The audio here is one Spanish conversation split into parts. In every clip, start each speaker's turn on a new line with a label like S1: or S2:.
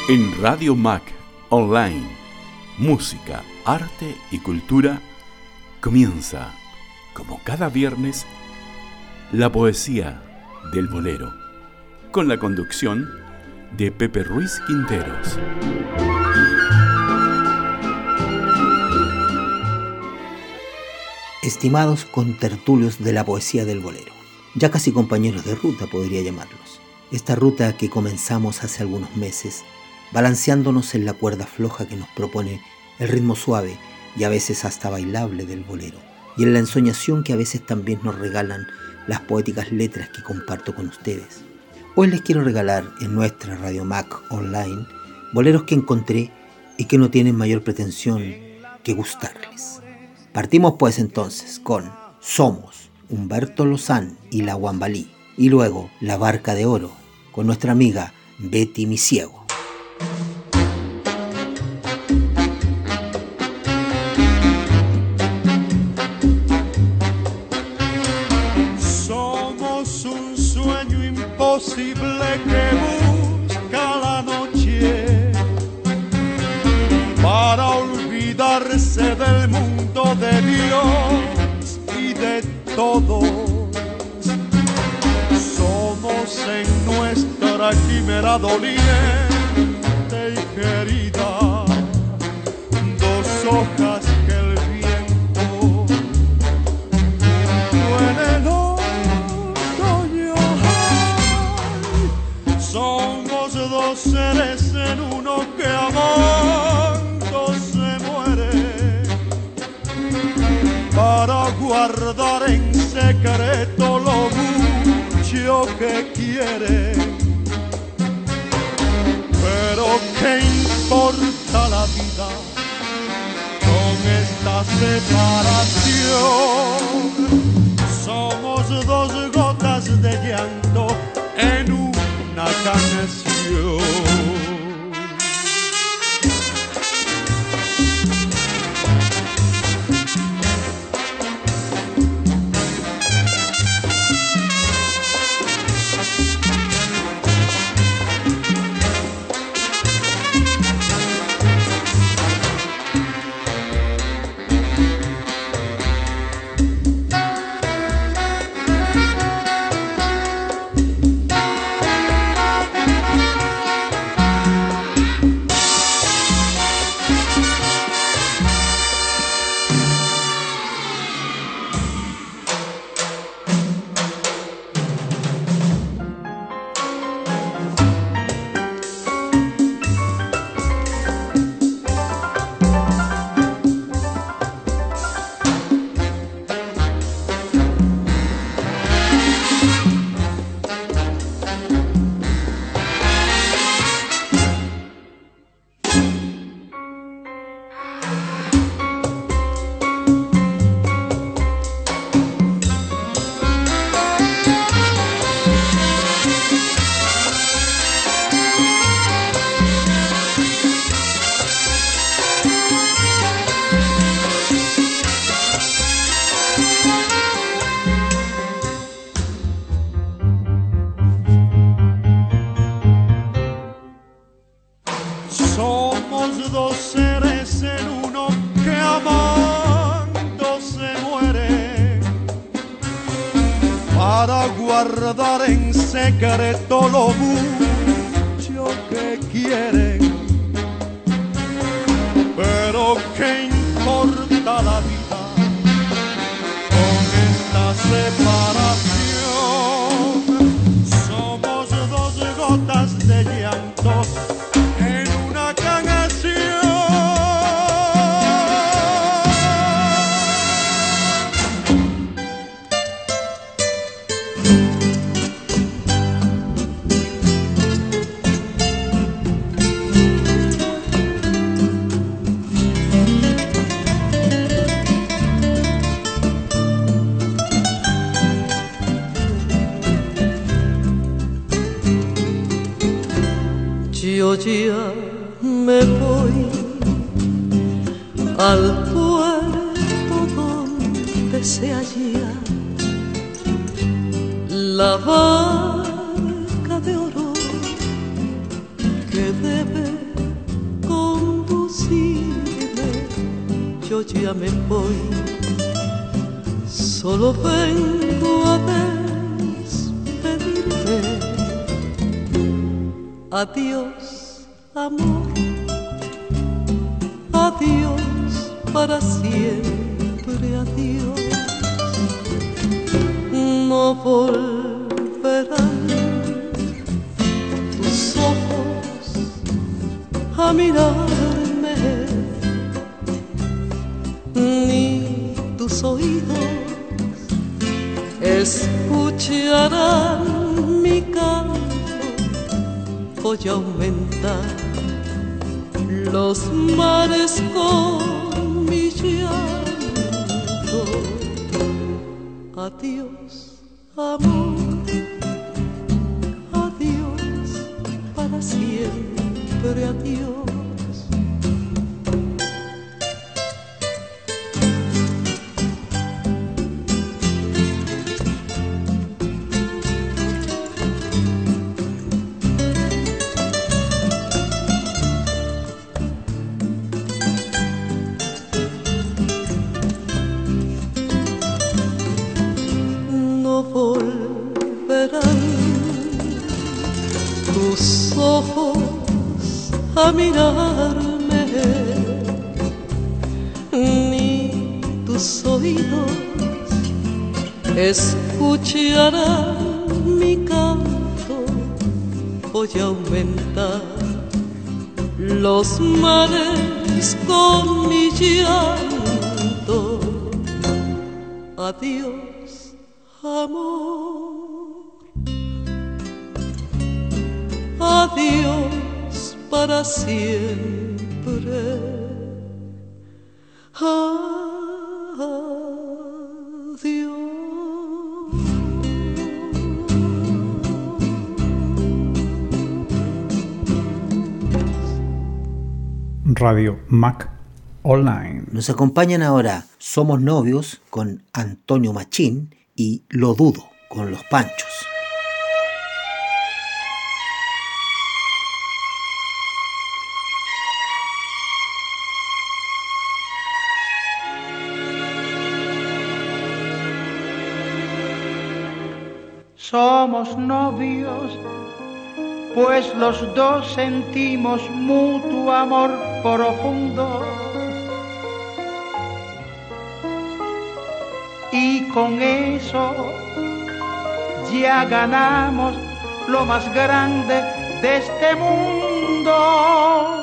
S1: En Radio Mac Online, música, arte y cultura, comienza, como cada viernes, la poesía del bolero, con la conducción de Pepe Ruiz Quinteros.
S2: Estimados contertulios de la poesía del bolero, ya casi compañeros de ruta podría llamarlos. Esta ruta que comenzamos hace algunos meses, balanceándonos en la cuerda floja que nos propone el ritmo suave y a veces hasta bailable del bolero, y en la ensoñación que a veces también nos regalan las poéticas letras que comparto con ustedes. Hoy les quiero regalar en nuestra Radio Mac Online boleros que encontré y que no tienen mayor pretensión que gustarles. Partimos pues entonces con Somos, Humberto Lozán y la Guambalí, y luego La Barca de Oro con nuestra amiga Betty Misiego.
S3: Somos un sueño imposible que busca la noche para olvidarse del mundo de Dios y de todos. Somos en nuestra quimera doliente y querida dos hojas que el viento en el otoño. Somos dos seres en uno que amando se muere para guardar en secreto lo mucho que quiere. Pero ¿qué importa la vida con esta separación? Somos dos gotas de llanto en una canción. Somos dos seres en uno que amando se muere para guardar en secreto lo mucho que quieren. Pero ¿qué importa la vida con esta separación? Somos dos gotas de llanto en una canción.
S4: Yo ya me voy al puerto donde se halla la barca de oro que debe yo ya me voy. Solo vengo a despedirme. Adiós, amor. Adiós para siempre, adiós. No volverán tus ojos a mirarme, ni tus oídos escucharán mi canto. Voy a aumentar los mares con mi llanto. Adiós, amor. Adiós para siempre, adiós. Tus ojos a mirarme, ni tus oídos escucharán mi canto. Voy a aumentar los mares con mi llanto. Adiós, amor. Adiós para siempre. Adiós.
S5: Radio Mac Online.
S2: Nos acompañan ahora Somos Novios con Antonio Machín y Lo Dudo con Los Panchos.
S6: Somos novios, pues los dos sentimos mutuo amor profundo. Y con eso ya ganamos lo más grande de este mundo.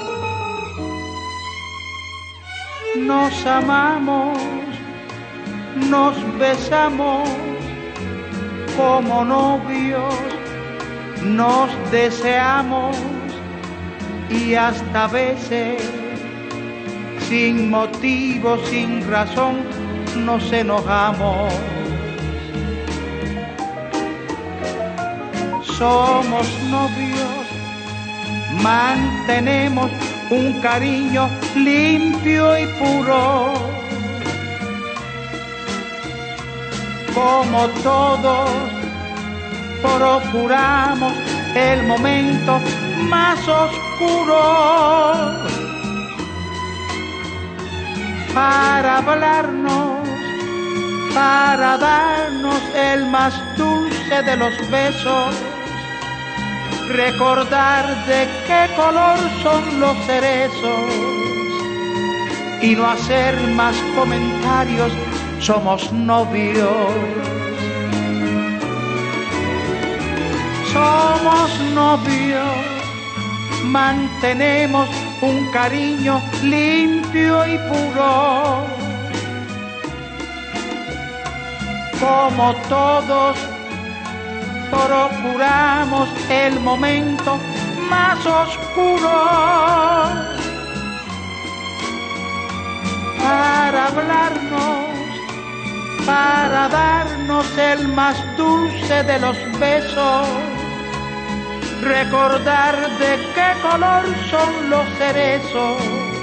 S6: Nos amamos, nos besamos como novios, nos deseamos y hasta a veces sin motivo, sin razón nos enojamos. Somos novios, mantenemos un cariño limpio y puro. Como todos, procuramos el momento más oscuro para hablarnos, para darnos el más dulce de los besos, recordar de qué color son los cerezos y no hacer más comentarios. Somos novios. Somos novios, mantenemos un cariño limpio y puro. Como todos, procuramos el momento más oscuro para hablarnos, para darnos el más dulce de los besos, recordar de qué color son los cerezos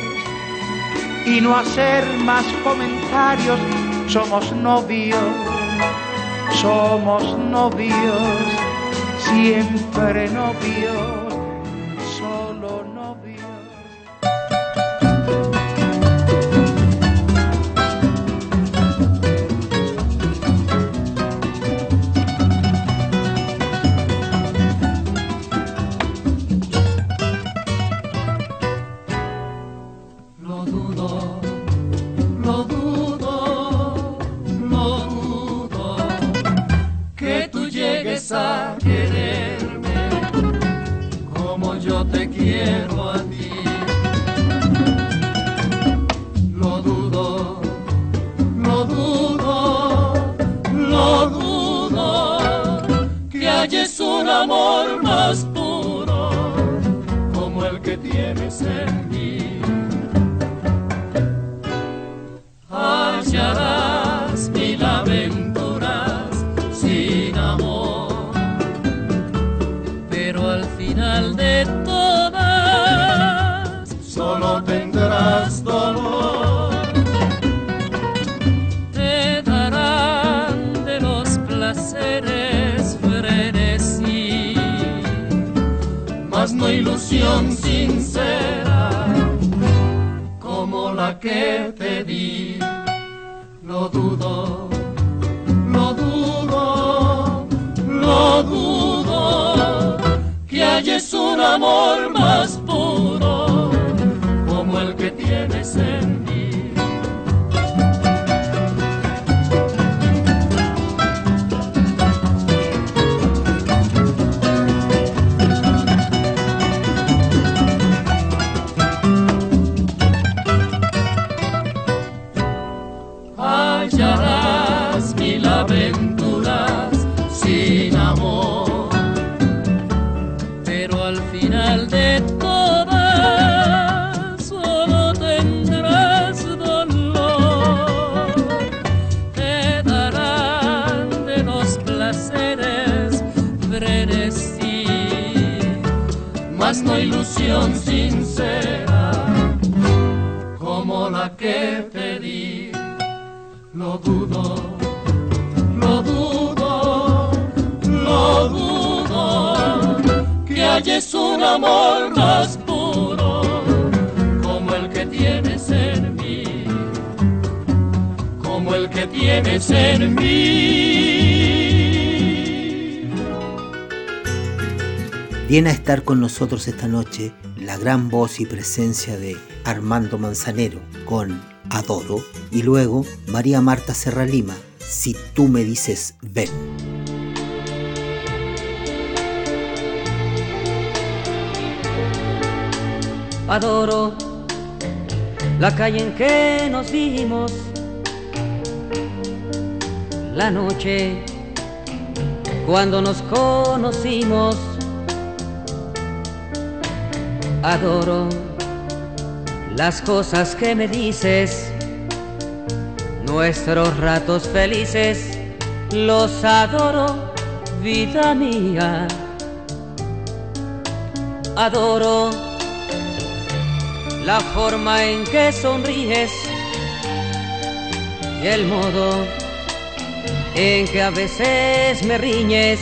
S6: y no hacer más comentarios. Somos novios, somos novios, siempre novios, solo novios.
S7: quiero a ti. Lo dudo, lo dudo, lo dudo, que halles un amor más puro como el que tienes en mí. Hallarás mil aventuras sin amor, pero al final de todas solo tendrás dolor. Te darán de los placeres frenesí, mas no ilusión sincera como la que te di. Lo dudo, lo dudo, lo dudo, que halles un amor más puro como el que tienes en mí. Hallarás mil aventuras sin amor, pero al final de todas solo tendrás dolor. Te darán de los placeres frenesí, mas no ilusión sincera como la que te di. Lo dudo, lo dudo, lo dudo, que halles un amor más puro como el que tienes en mí, como el que tienes en mí.
S2: Viene a estar con nosotros esta noche la gran voz y presencia de Armando Manzanero con Adoro, y luego María Marta Serralima, Si tú me dices ven.
S8: Adoro la calle en que nos vimos, la noche cuando nos conocimos. Adoro las cosas que me dices, nuestros ratos felices, los adoro, vida mía. Adoro la forma en que sonríes y el modo en que a veces me riñes.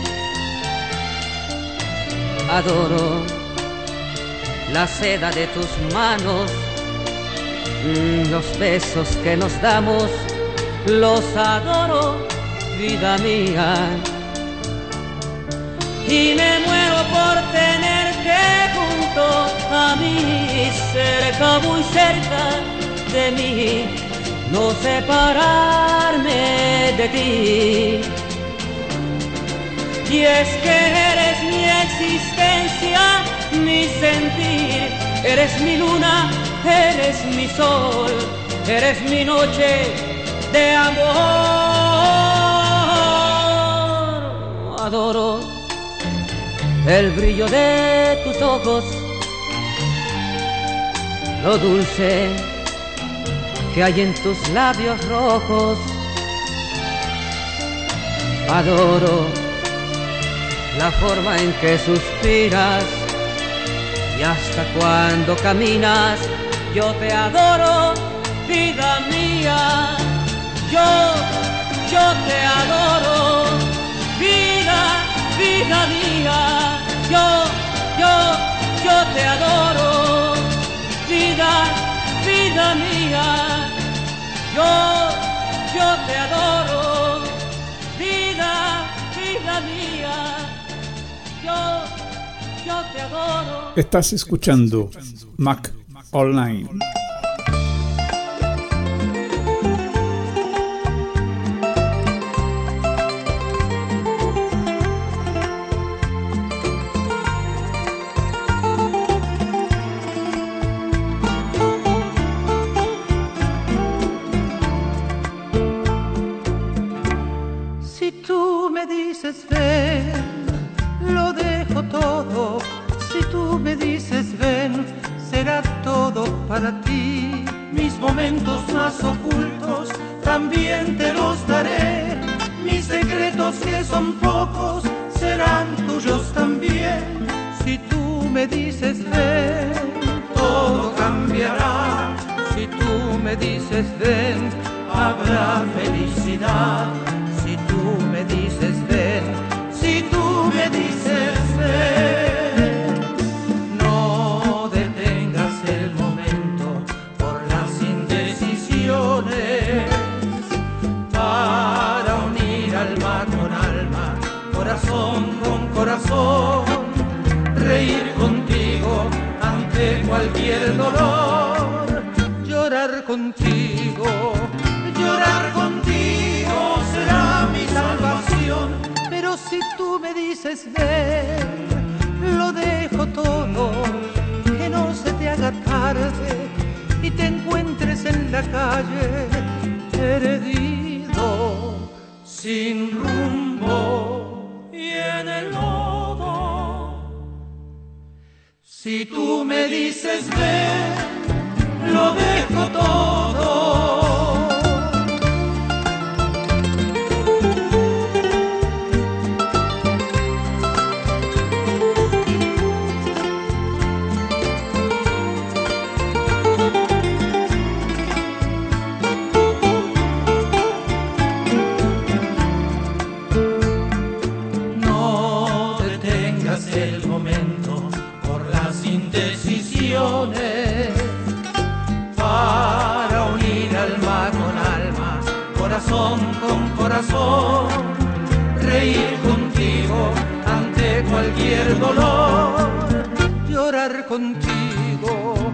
S8: Adoro la seda de tus manos, los besos que nos damos, los adoro, vida mía. Y me muero por tenerte junto a mí, cerca, muy cerca de mí, no separarme de ti. Y es que eres mi existencia, mi sentir, eres mi luna, eres mi sol, eres mi noche de amor. Adoro el brillo de tus ojos, lo dulce que hay en tus labios rojos. Adoro la forma en que suspiras y hasta cuando caminas. Yo te adoro, vida mía. Yo te adoro, vida mía. Yo te adoro, vida mía. Yo te adoro, vida mía. Yo te adoro.
S5: Estás escuchando Mac Online.
S6: dices ven, lo dejo todo. Si tú me dices ven, será todo para ti. Mis momentos más ocultos también te los daré. Mis secretos que son pocos serán tuyos también. Si tú me dices ven, todo cambiará. Si tú me dices ven, habrá felicidad. Si tú me dices ven, si tú me dices ven, no detengas el momento por las indecisiones, para unir alma con alma, corazón con corazón, reír contigo ante cualquier dolor, llorar contigo será mi salvación. Pero si tú me dices ven, lo dejo todo, que no se te haga tarde y te encuentres en la calle perdido, sin rumbo y en el lodo. Si tú me dices ven, lo dejo todo. No detengas el momento por las indecisiones, para unir alma con alma, corazón con corazón, reír contigo ante cualquier dolor, llorar contigo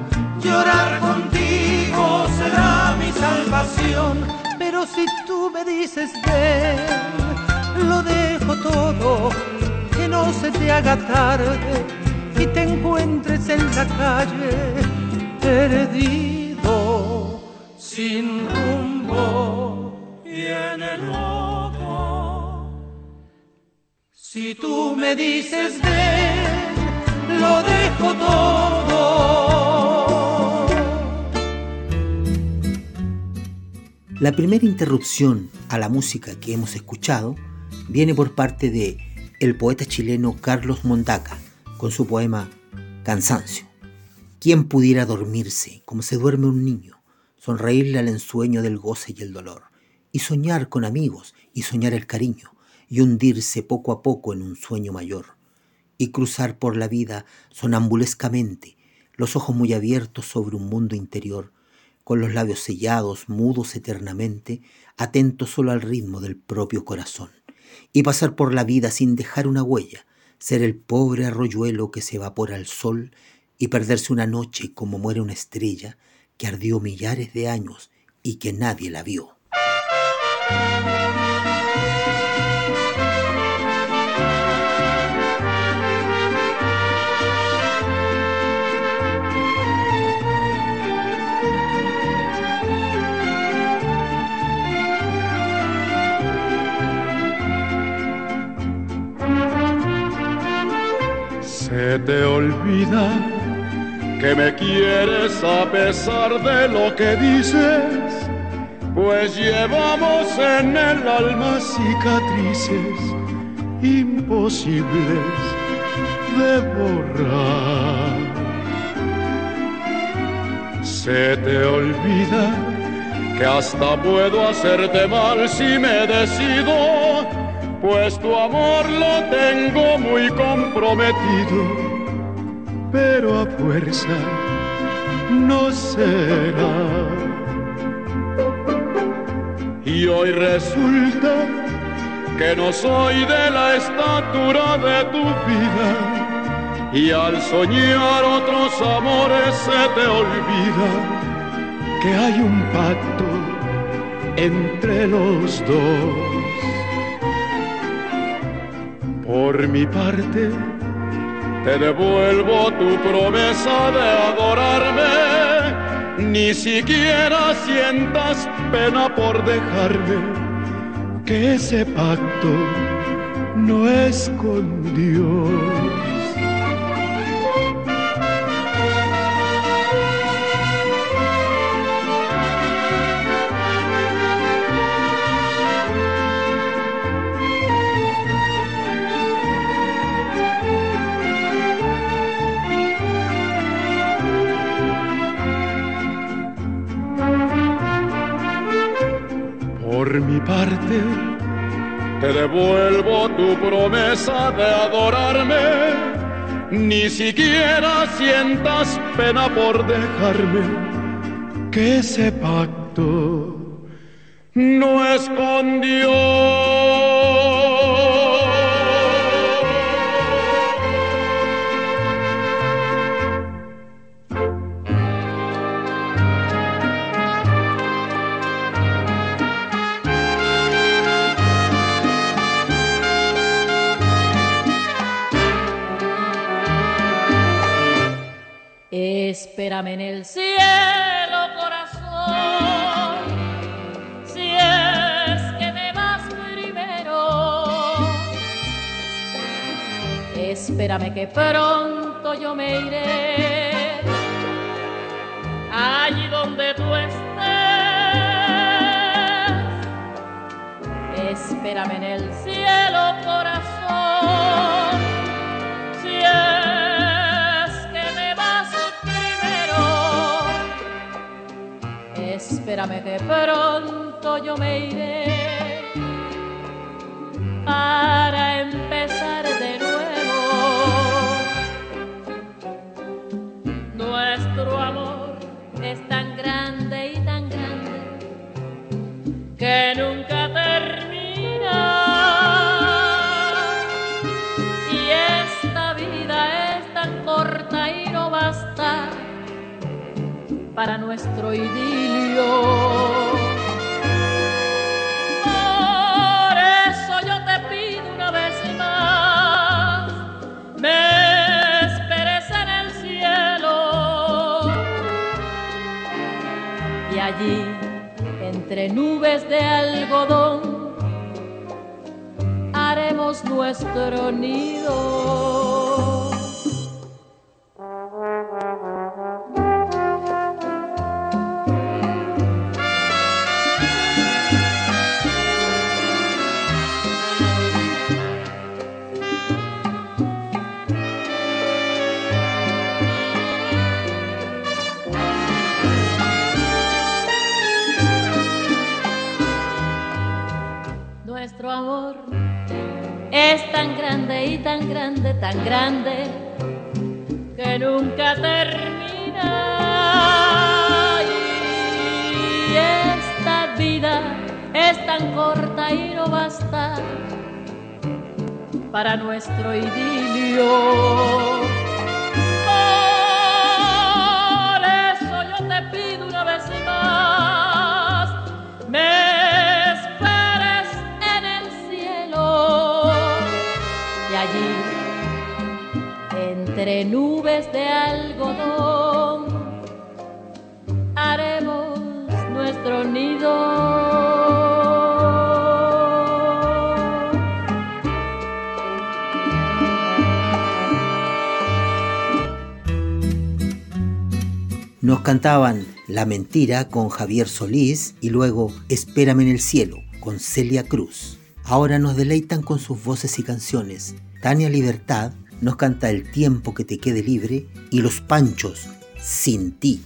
S6: será mi salvación. Pero si tú me dices ven, lo dejo todo, que no se te haga tarde y te encuentres en la calle perdido, sin rumbo y en el lodo. Si tú me dices ven, lo dejo todo.
S2: La primera interrupción a la música que hemos escuchado viene por parte de el poeta chileno Carlos Mondaca, con su poema Cansancio. ¿Quién pudiera dormirse como se duerme un niño, sonreírle al ensueño del goce y el dolor, y soñar con amigos y soñar el cariño, y hundirse poco a poco en un sueño mayor, y cruzar por la vida sonambulescamente, los ojos muy abiertos sobre un mundo interior, con los labios sellados, mudos eternamente, atentos solo al ritmo del propio corazón, y pasar por la vida sin dejar una huella, ser el pobre arroyuelo que se evapora al sol y perderse una noche como muere una estrella que ardió millares de años y que nadie la vio.
S3: Se te olvida que me quieres a pesar de lo que dices, pues llevamos en el alma cicatrices imposibles de borrar. Se te olvida que hasta puedo hacerte mal si me decido, pues tu amor lo tengo muy comprometido, pero a fuerza no será. Y hoy resulta que no soy de la estatura de tu vida, y al soñar otros amores se te olvida que hay un pacto entre los dos. Por mi parte, te devuelvo tu promesa de adorarme, ni siquiera sientas pena por dejarme, que ese pacto no es con Dios. Por mi parte, te devuelvo tu promesa de adorarme. Ni siquiera sientas pena por dejarme, que ese pacto no es con Dios.
S8: Espérame en el cielo, corazón, si es que me vas primero. Espérame que pronto yo me iré allí donde tú estés. Espérame en el cielo, corazón, si espérame que pronto yo me iré para empezar de nuevo. Nuestro amor es tan grande y tan grande que nunca termina. Y esta vida es tan corta y no basta para nuestro idilio. Por eso yo te pido una vez más, me esperes en el cielo. Y allí, entre nubes de algodón, haremos nuestro nido. Nuestro amor es tan grande y tan grande, tan grande, que nunca termina. Y esta vida es tan corta y no basta para nuestro idilio. Por eso yo te pido una vez más, me allí, entre nubes de algodón, haremos nuestro nido.
S2: Nos cantaban La Mentira con Javier Solís y luego Espérame en el cielo con Celia Cruz. Ahora nos deleitan con sus voces y canciones. Tania Libertad nos canta El tiempo que te quede libre y Los Panchos, Sin ti.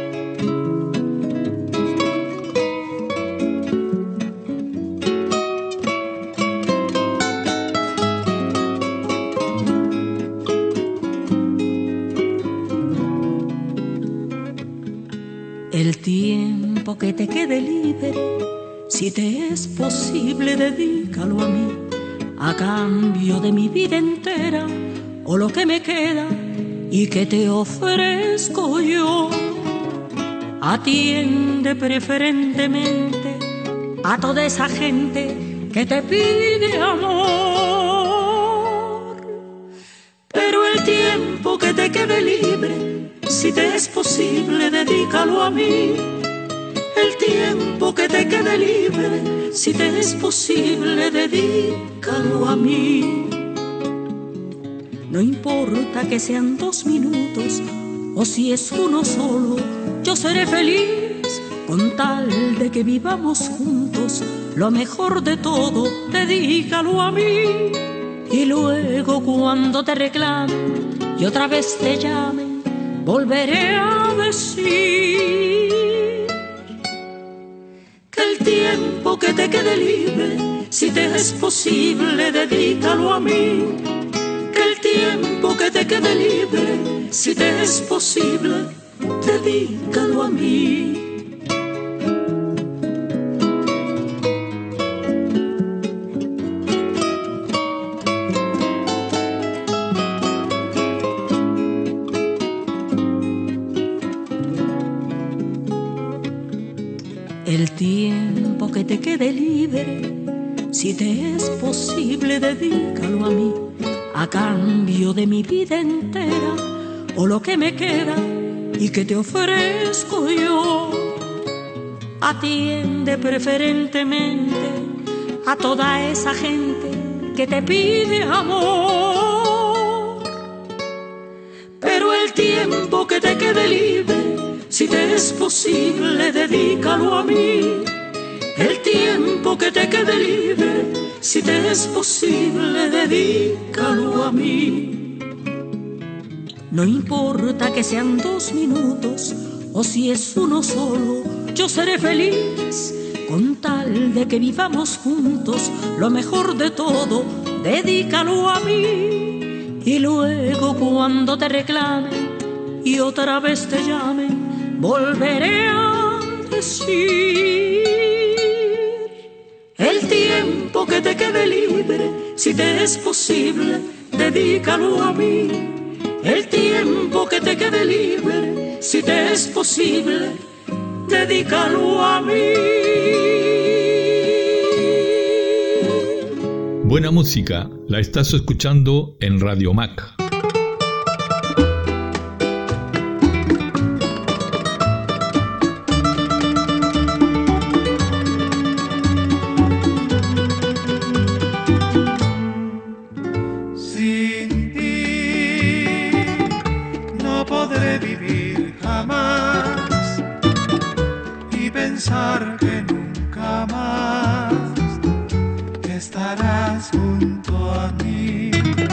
S9: El tiempo que te quede libre, si te es posible, dedícalo a mí, a cambio de mi vida entera, o lo que me queda y que te ofrezco yo. Atiende preferentemente a toda esa gente que te pide amor. Pero el tiempo que te quede libre, si te es posible, dedícalo a mí. El tiempo tiempo que te quede libre, si te es posible, dedícalo a mí. No importa que sean 2 minutos o si es uno solo, yo seré feliz con tal de que vivamos juntos. Lo mejor de todo, dedícalo a mí. Y luego cuando te reclamen y otra vez te llamen, volveré a decir que el tiempo que te quede libre, si te es posible, dedícalo a mí. Que el tiempo que te quede libre, si te es posible, dedícalo a mí. El tiempo que te quede libre, si te es posible, dedícalo a mí, a cambio de mi vida entera, o lo que me queda y que te ofrezco yo. Atiende preferentemente a toda esa gente que te pide amor, pero el tiempo que te quede libre, si te es posible, dedícalo a mí. El tiempo que te quede libre, si te es posible, dedícalo a mí. No importa que sean 2 minutos o si es uno solo, yo seré feliz con tal de que vivamos juntos. Lo mejor de todo, dedícalo a mí. Y luego cuando te reclamen y otra vez te llamen, volveré a decir el tiempo que te quede libre, si te es posible, dedícalo a mí. El tiempo que te quede libre, si te es posible, dedícalo a mí.
S10: Buena música la estás escuchando en Radio Mac.
S11: Que nunca más estarás junto a mí.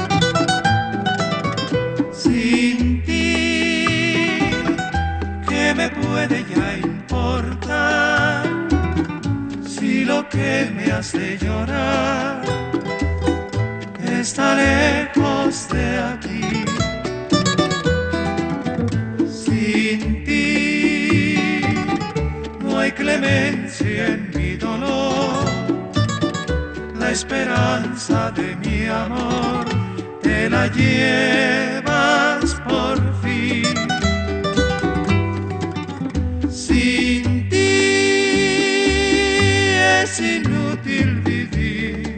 S11: Sin ti, ¿qué me puede ya importar? Si lo que me hace llorar está lejos de aquí. Sin ti no hay clemencia en mi dolor, la esperanza de mi amor te la llevas por fin. Sin ti es inútil vivir,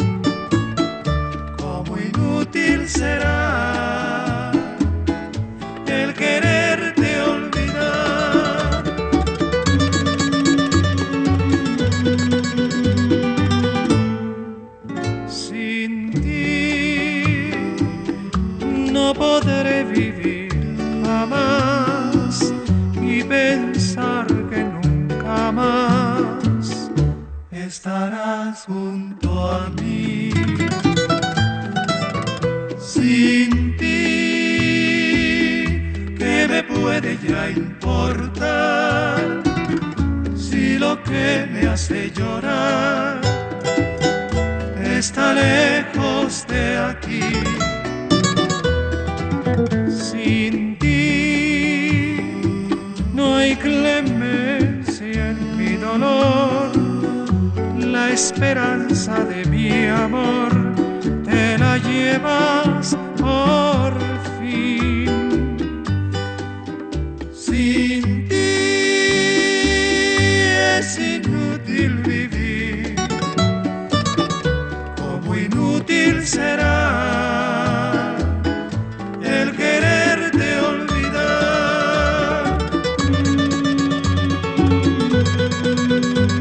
S11: como inútil será el quererte olvidar. Sin ti no podré vivir jamás y pensar que nunca más estarás junto a mí. Sin ti, ¿qué me puede ya importar? Si lo que me hace llorar está lejos de aquí. Sin ti no hay clemencia en mi dolor, la esperanza de mi amor te la llevas por fin. Sin ti es inútil vivir, como inútil será el quererte olvidar.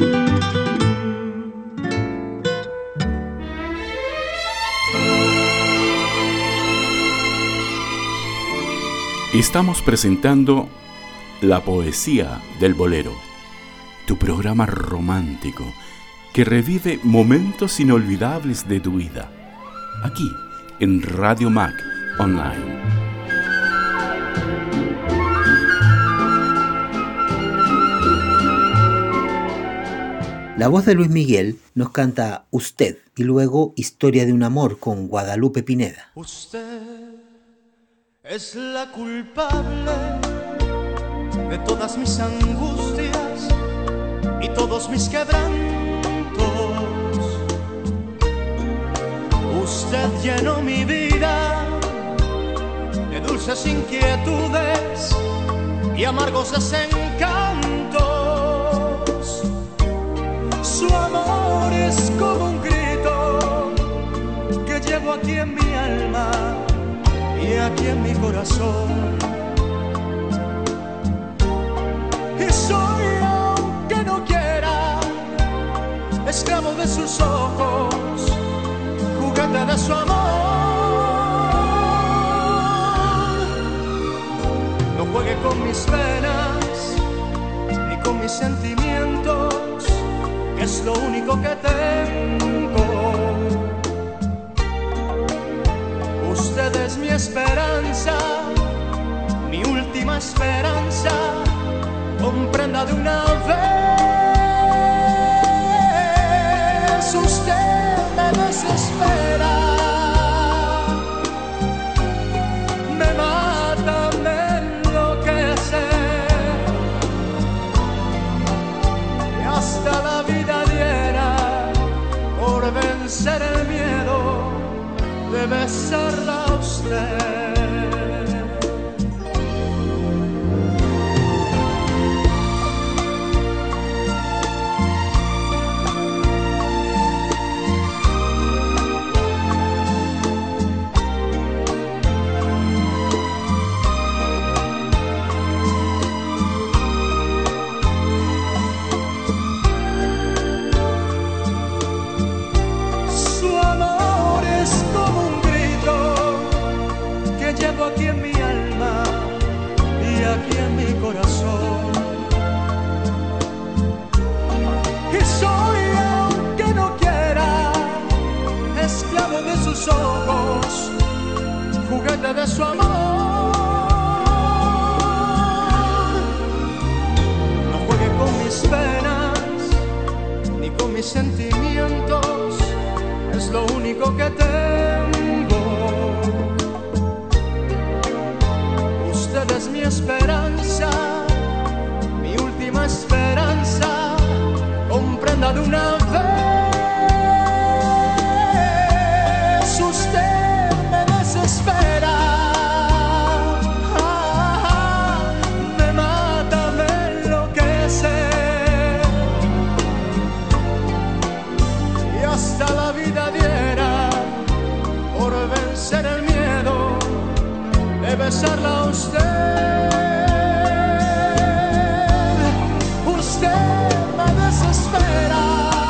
S1: Estamos presentando La Poesía del Bolero, tu programa romántico que revive momentos inolvidables de tu vida, aquí en Radio Mac Online.
S2: La voz de Luis Miguel nos canta Usted y luego Historia de un amor con Guadalupe Pineda.
S4: Usted es la culpable de todas mis angustias y todos mis quebrantos. Usted llenó mi vida de dulces inquietudes y amargos desencantos. Su amor es como un grito que llevo aquí en mi alma y aquí en mi corazón. Y soy, aunque no quiera, esclavo de sus ojos, juguete de su amor. No juegue con mis penas ni con mis sentimientos, que es lo único que tengo. Usted es mi esperanza, mi última esperanza, comprenda de una vez. Usted me desespera, me mata, me enloquece, y hasta la vida diera por vencer el miedo de besarla a usted. Aquí en mi alma y aquí en mi corazón. Y soy, aunque no quiera, esclavo de sus ojos, juguete de su amor. No juegue con mis penas ni con mis sentimientos, es lo único que tengo. Usted es mi esperanza, mi última esperanza, comprenda de una vez. Usted me desespera, me mata, me enloquece, y hasta la vida diera por vencer el miedo de besarla a usted. Usted me desespera,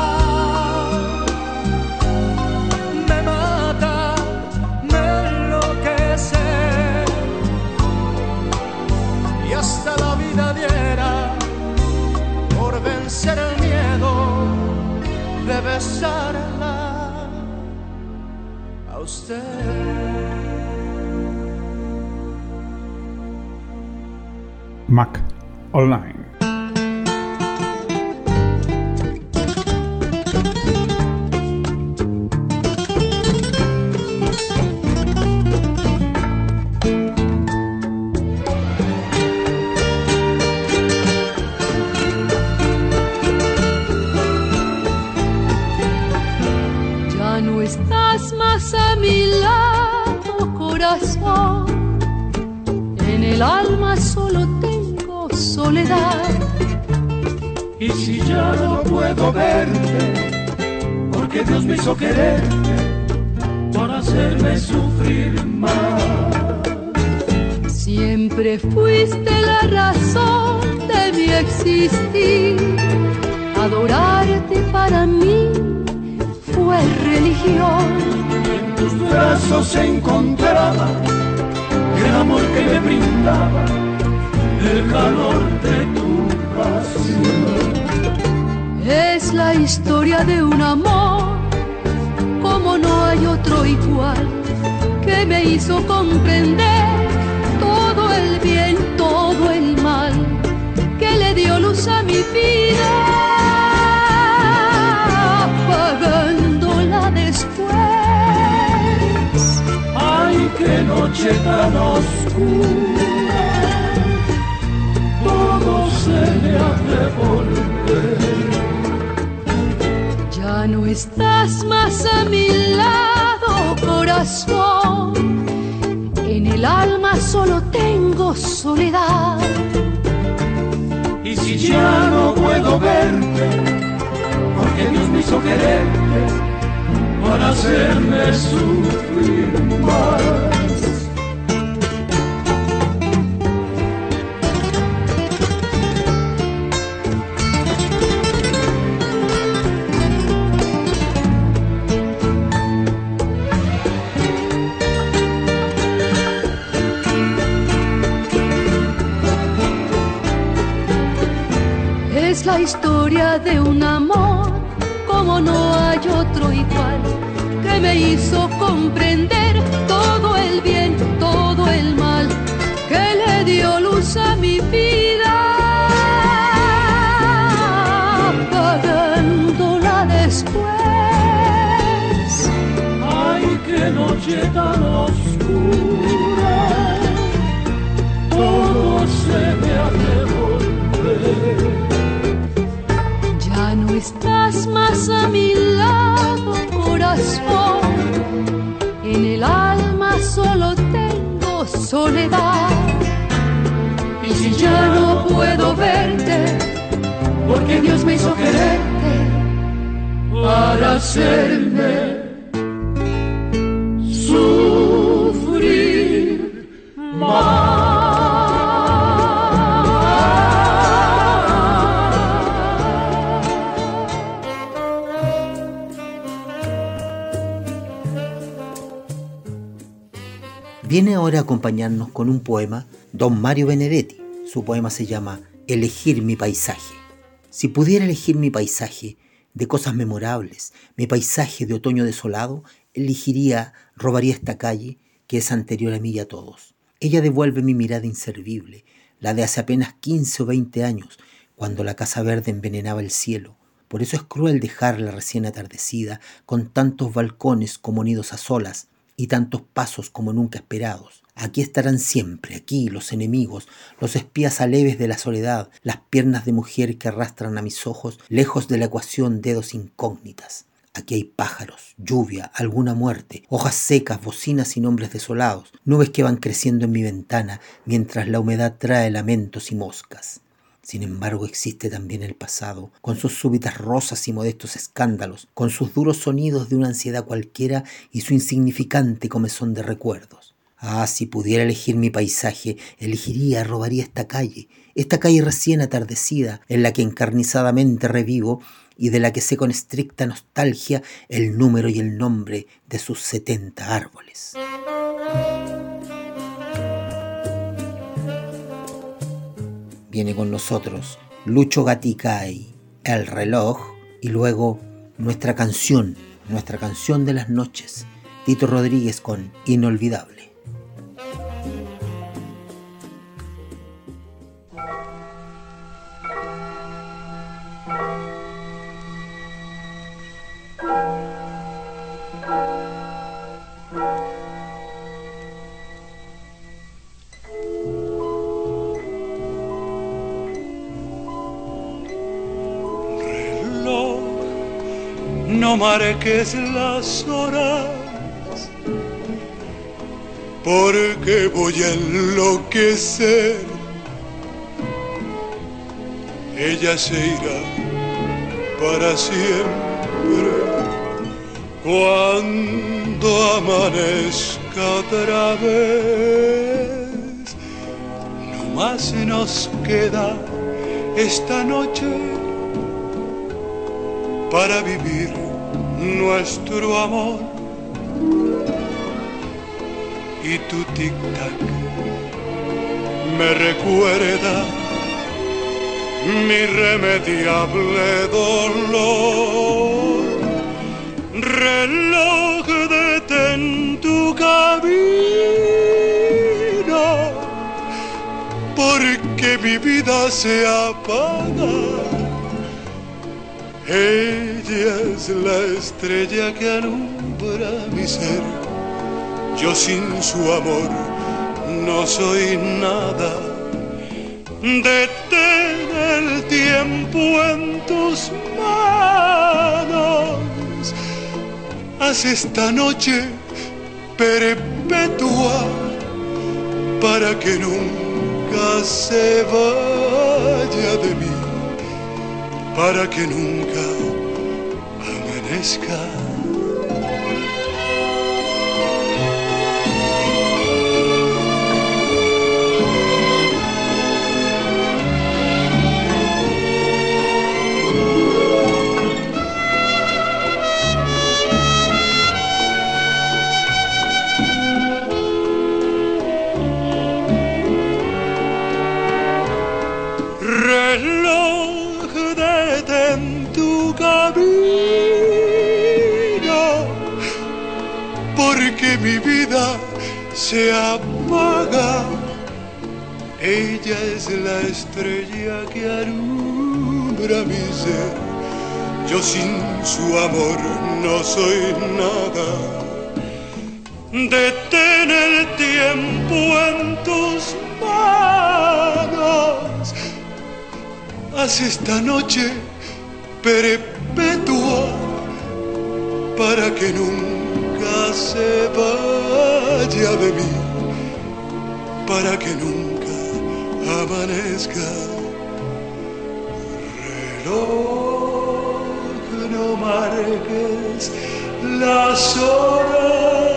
S4: me mata, me enloquece, y hasta la vida diera por vencer el miedo de besarla a usted.
S5: Mac Online.
S4: Ya no estás más a mi lado, corazón. En el alma solo tengo soledad.
S11: Y si ya no puedo verte, porque Dios me hizo quererte para hacerme sufrir más.
S4: Siempre fuiste la razón de mi existir. Adorarte para mí fue religión.
S11: En tus brazos se encontraba el amor que me brindaba el calor de tu pasión.
S12: Es la historia de un amor como no hay otro igual, que me hizo comprender todo el bien, todo el mal, que le dio luz a mi vida, apagándola después.
S11: Ay, qué noche tan oscura, todo se me ha de volver.
S12: Ya no estás más a mi lado, corazón. En el alma solo tengo soledad.
S11: Y si ya no puedo verte, porque Dios me hizo quererte para hacerme sufrir más.
S12: Es la historia de un amor como no hay otro igual, que me hizo comprender todo el bien, todo el mal, que le dio luz a mi vida, apagándola después.
S11: Ay, qué noche tan oscura, todo se me ha de volver.
S12: Ya no estás más a mi lado, corazón. En el alma solo tengo soledad.
S11: Y si ya no puedo verte, porque Dios me hizo quererte para hacerme sufrir más.
S2: Viene ahora a acompañarnos con un poema don Mario Benedetti. Su poema se llama Elegir mi paisaje. Si pudiera elegir mi paisaje de cosas memorables, mi paisaje de otoño desolado, robaría esta calle que es anterior a mí y a todos. Ella devuelve mi mirada inservible, la de hace apenas 15 o 20 años, cuando la casa verde envenenaba el cielo. Por eso es cruel dejarla recién atardecida, con tantos balcones como nidos a solas, y tantos pasos como nunca esperados. Aquí estarán siempre, aquí los enemigos, los espías aleves de la soledad, las piernas de mujer que arrastran a mis ojos, lejos de la ecuación dedos incógnitas. Aquí hay pájaros, lluvia, alguna muerte, hojas secas, bocinas y nombres desolados, nubes que van creciendo en mi ventana, mientras la humedad trae lamentos y moscas. Sin embargo, existe también el pasado, con sus súbitas rosas y modestos escándalos, con sus duros sonidos de una ansiedad cualquiera y su insignificante comezón de recuerdos. Ah, si pudiera elegir mi paisaje, robaría esta calle recién atardecida, en la que encarnizadamente revivo y de la que sé con estricta nostalgia el número y el nombre de sus 70 árboles. Viene con nosotros Lucho Gatica y El Reloj, y luego nuestra canción de las noches, Tito Rodríguez con Inolvidable.
S4: No marques las horas, porque voy a enloquecer. Ella se irá para siempre cuando amanezca otra vez. No más nos queda esta noche para vivir nuestro amor, y tu tic-tac me recuerda mi irremediable dolor. Reloj, detén tu camino, porque mi vida se apaga. Ella es la estrella que alumbra mi ser. Yo sin su amor no soy nada. Detén el tiempo en tus manos. Haz esta noche perpetua para que nunca se vaya de mí, para que nunca amanezca. Porque mi vida se apaga. Ella es la estrella que alumbra mi ser. Yo sin su amor no soy nada. Detén el tiempo en tus manos. Haz esta noche perpetua para que nunca se vaya de mí, para que nunca amanezca. Reloj, no marques las horas.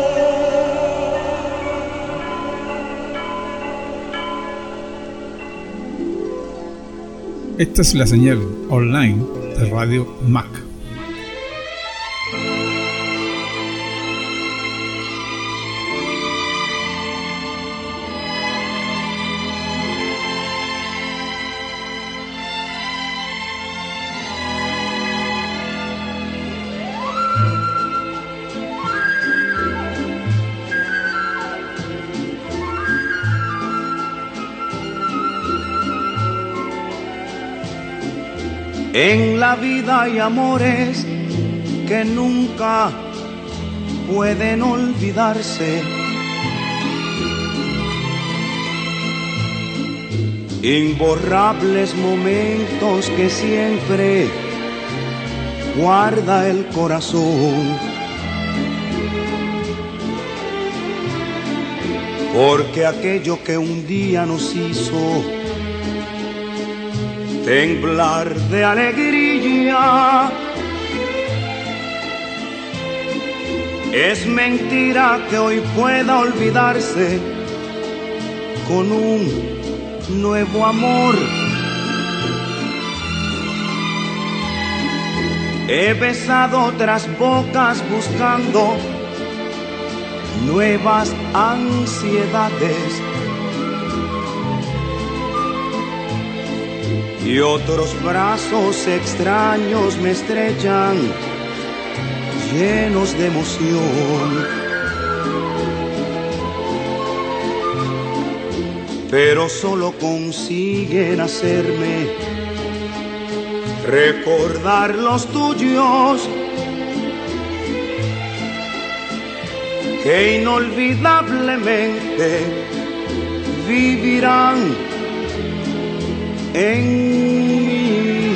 S5: Esta es la señal online de Radio MAC.
S6: En la vida hay amores que nunca pueden olvidarse. Imborrables momentos que siempre guarda el corazón. Porque aquello que un día nos hizo temblar de alegría, es mentira que hoy pueda olvidarse con un nuevo amor. He besado otras bocas buscando nuevas ansiedades, y otros brazos extraños me estrechan, llenos de emoción. Pero solo consiguen hacerme recordar los tuyos, que inolvidablemente vivirán en mí.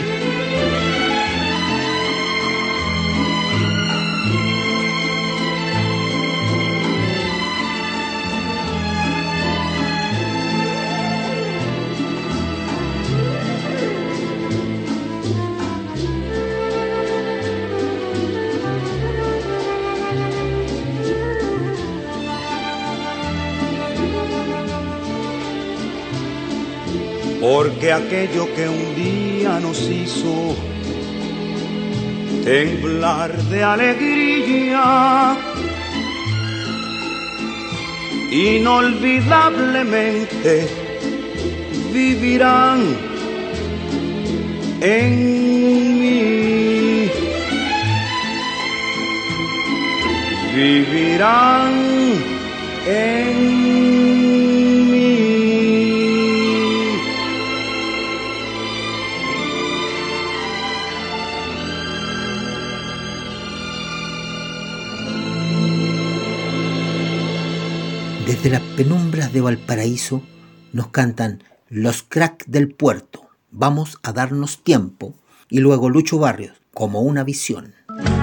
S6: Porque aquello que un día nos hizo temblar de alegría,
S3: inolvidablemente vivirán en mí, vivirán en mí.
S2: Desde las penumbras de Valparaíso nos cantan Los Crack del Puerto, Vamos a darnos tiempo, y luego Lucho Barrios, Como una visión.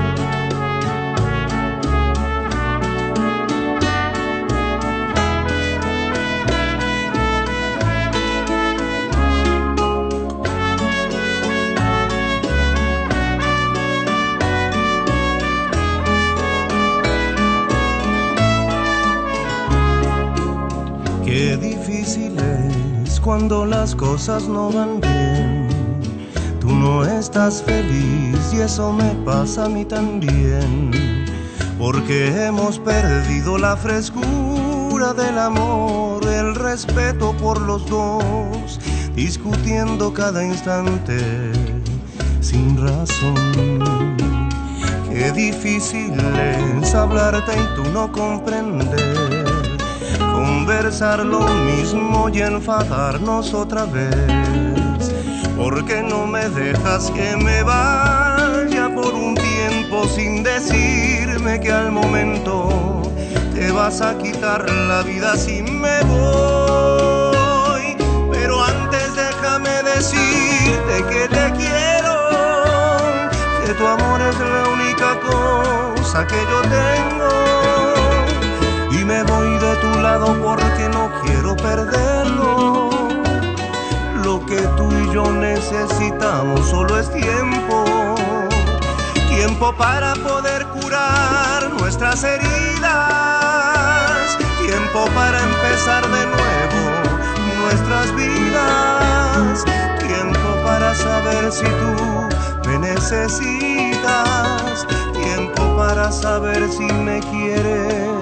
S4: Qué difícil es cuando las cosas no van bien. Tú no estás feliz y eso me pasa a mí también. Porque hemos perdido la frescura del amor, el respeto por los dos, discutiendo cada instante sin razón. Qué difícil es hablarte y tú no comprender, conversar lo mismo y enfadarnos otra vez. ¿Por qué no me dejas que me vaya por un tiempo sin decirme que al momento te vas a quitar la vida si me voy? Pero antes déjame decirte que te quiero, que tu amor es la única cosa que yo tengo. Y me voy de tu lado porque no quiero perderlo. Lo que tú y yo necesitamos solo es tiempo. Tiempo para poder curar nuestras heridas. Tiempo para empezar de nuevo nuestras vidas. Tiempo para saber si tú me necesitas. Tiempo para saber si me quieres.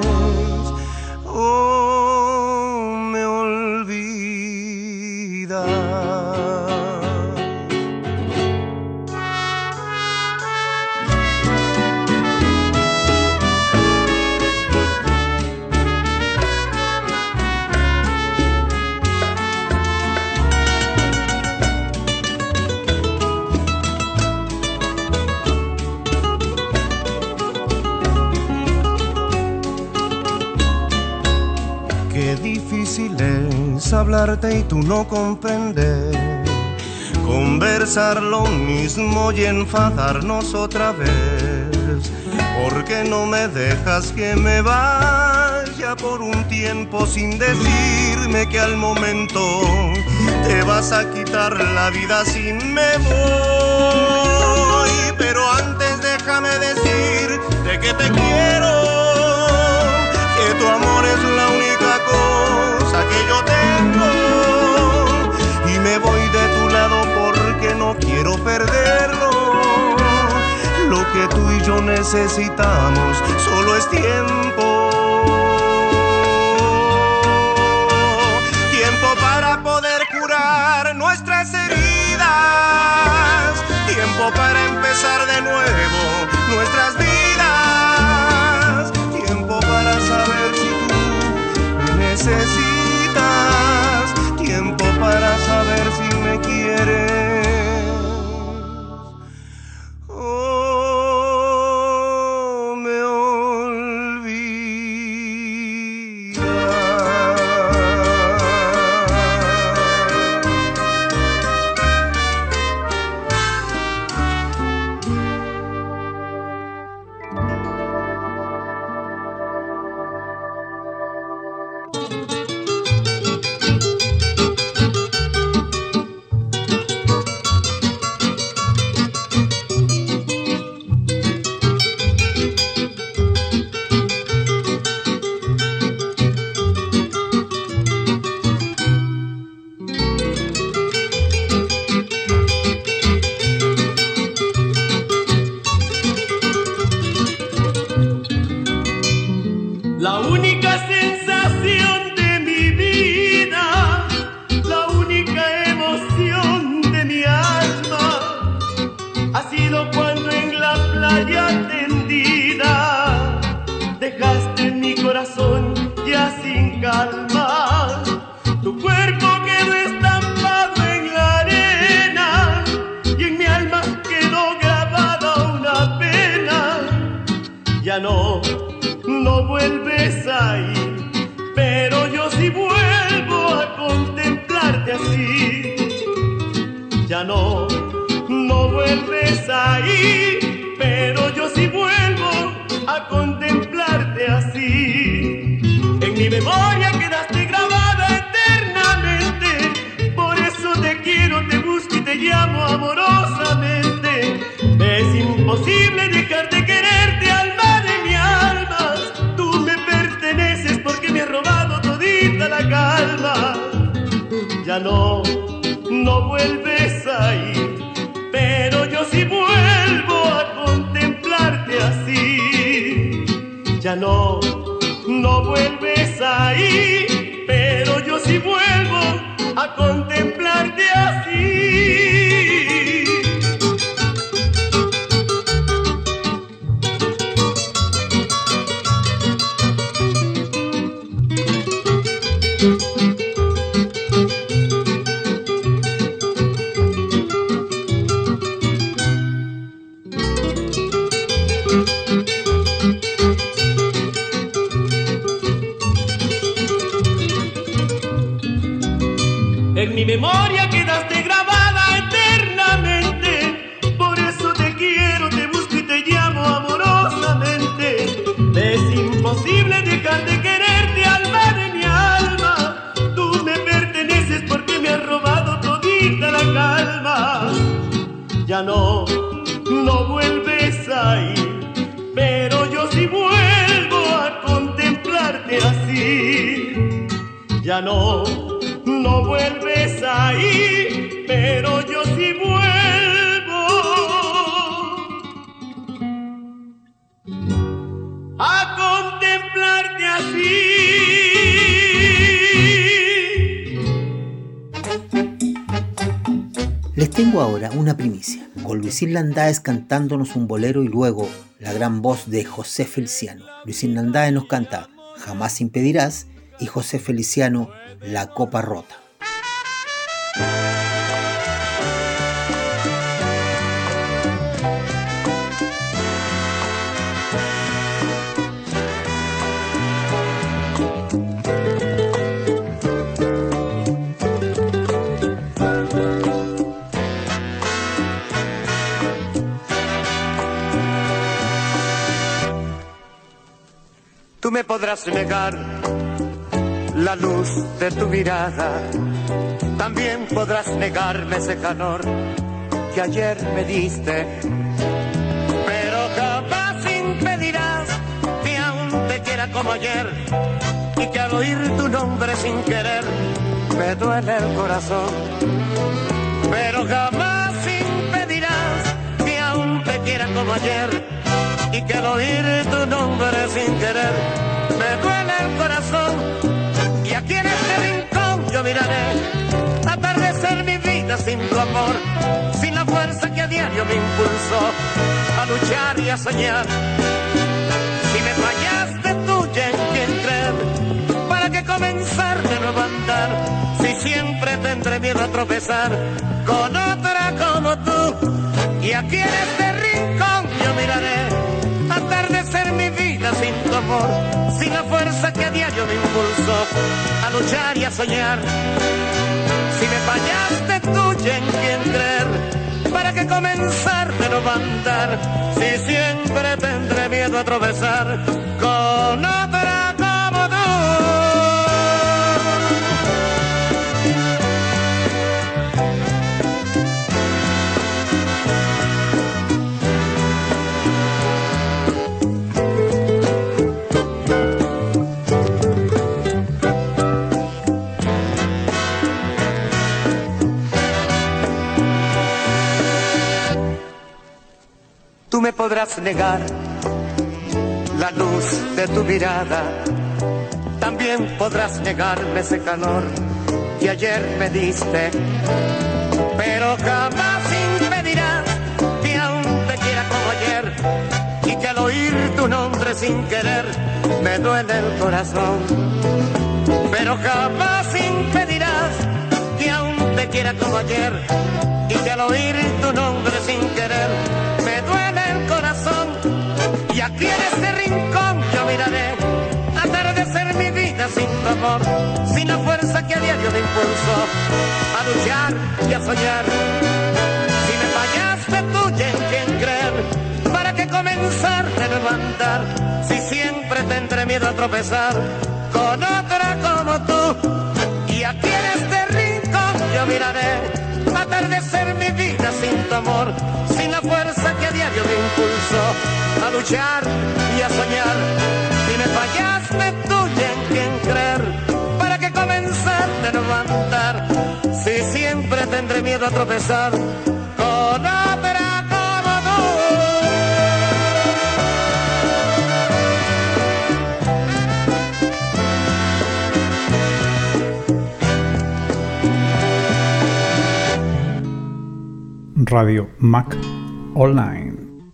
S4: Oh, me olvida. Difícil es hablarte y tú no comprender, conversar lo mismo y enfadarnos otra vez. ¿Por qué no me dejas que me vaya por un tiempo sin decirme que al momento te vas a quitar la vida si me voy? Pero antes déjame decirte que te quiero, que tu amor es la única cosa que yo tengo. Y me voy de tu lado porque no quiero perderlo. Lo que tú y yo necesitamos solo es tiempo. Tiempo para poder curar nuestras heridas. Tiempo para empezar de nuevo nuestras vidas. Tiempo para saber si tú me necesitas. Tiempo para saber si me quieres. Oh, me olvida.
S7: La única sensación
S4: ya sin calma. Tu cuerpo quedó estampado en la arena y en mi alma quedó grabada una pena. Ya no vuelves a ir, pero yo sí vuelvo a contemplarte así. Ya no vuelves a ir, pero yo sí vuelvo a contemplarte así. En mi memoria quedaste grabada eternamente, por eso te quiero, te busco y te llamo amorosamente. Es imposible dejar de quererte, alma de mi alma. Tú me perteneces porque me has robado todita la calma. Ya no vuelves a ir, pero yo sí vuelvo a contemplarte así. Ya no vuelves a ir, pero yo sí vuelvo a contemplarte así. En mi memoria quedaste grabada eternamente, por eso te quiero, te busco y te llamo amorosamente. Es imposible dejar de quererte, alma de mi alma. Tú me perteneces porque me has robado todita la calma. Ya no vuelves a ir, pero yo sí vuelvo a contemplarte así. Ya no vuelves a ir, pero yo sí vuelvo a contemplarte así.
S2: Les tengo ahora una primicia, con Luisín Landaes cantándonos un bolero y luego la gran voz de José Feliciano. Luisín Landaes nos canta Jamás impedirás y José Feliciano La copa rota.
S13: Tú me podrás negar la luz de tu mirada, también podrás negarme ese calor que ayer me diste, pero jamás impedirás que aún te quiera como ayer y que al oír tu nombre sin querer me duele el corazón. Pero jamás impedirás que aún te quiera como ayer y que al oír tu nombre sin querer me duele el corazón. Y aquí en este rincón yo miraré atardecer mi vida sin tu amor, sin la fuerza que a diario me impulsó a luchar y a soñar. Si me fallaste tú, ya en quién creer, para que comenzar de nuevo a andar, si siempre tendré miedo a tropezar con otra como tú. Y aquí en este rincón yo miraré atardecer mi vida sin tu amor, sin la fuerza que a diario me impulsó a luchar y a soñar. Si me fallaste tú, ya en quién creer, para que comenzar de nuevo a andar, si siempre tendré miedo a tropezar con otra como tú. Tú me podrás negar la luz de tu mirada, también podrás negarme ese calor que ayer me diste, pero jamás impedirás que aún te quiera como ayer y que al oír tu nombre sin querer me duele el corazón. Pero jamás impedirás que aún te quiera como ayer, y que al oír tu nombre sin querer me duele el corazón. Y aquí en este rincón yo miraré atardecer mi vida sin tu amor, sin la fuerza que a diario me impulsó a luchar y a soñar. Si me fallaste tú y en quién creer, ¿para qué comenzar a levantar? Si siempre tendré miedo a tropezar con otra como tú. Y aquí en este rincón yo miraré atardecer mi vida sin tu amor, sin la fuerza que a diario me impulsó a luchar y a soñar. Si me fallaste tú y en quién creer, ¿para qué comenzar a levantar? Si siempre tendré miedo a tropezar con otra como tú.
S5: Radio Mac Online.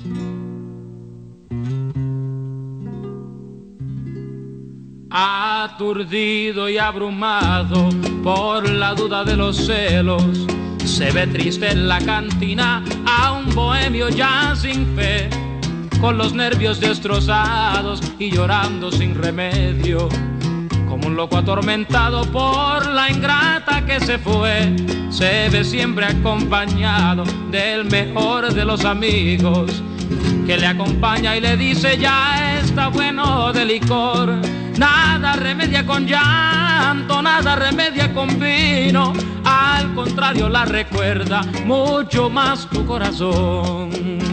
S7: Aturdido y abrumado por la duda de los celos, se ve triste en la cantina a un bohemio ya sin fe, con los nervios destrozados y llorando sin remedio, como un loco atormentado por la ingrata que se fue. Se ve siempre acompañado del mejor de los amigos, que le acompaña y le dice: ya está bueno de licor. Nada remedia con llanto, nada remedia con vino, al contrario la recuerda mucho más tu corazón.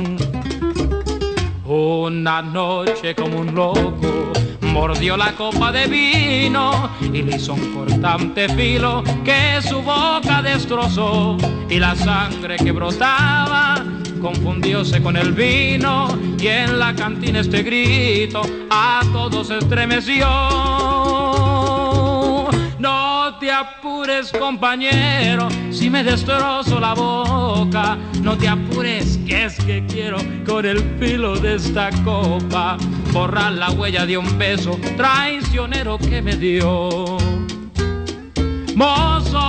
S7: Una noche como un loco mordió la copa de vino y le hizo un cortante filo que su boca destrozó, y la sangre que brotaba confundióse con el vino, y en la cantina este grito a todos estremeció: no te apures, compañero, si me destrozo la boca, no te apures, que es que quiero con el filo de esta copa borrar la huella de un beso traicionero que me dio. Mozo,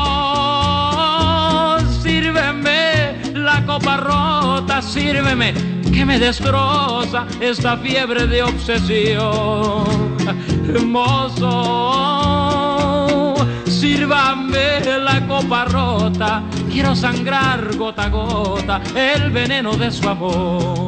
S7: sírveme la copa rota, sírveme, que me destroza esta fiebre de obsesión. Mozo, sírvame la copa rota, quiero sangrar gota a gota el veneno de su amor.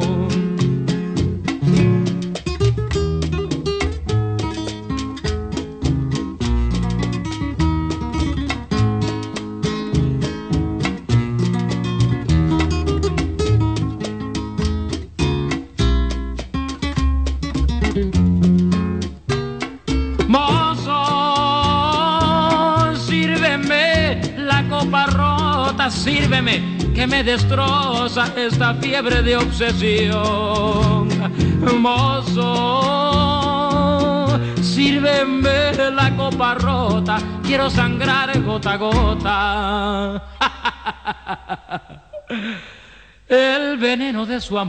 S7: Sírveme, que me destroza esta fiebre de obsesión. Mozo, sírveme la copa rota, quiero sangrar gota a gota el veneno de su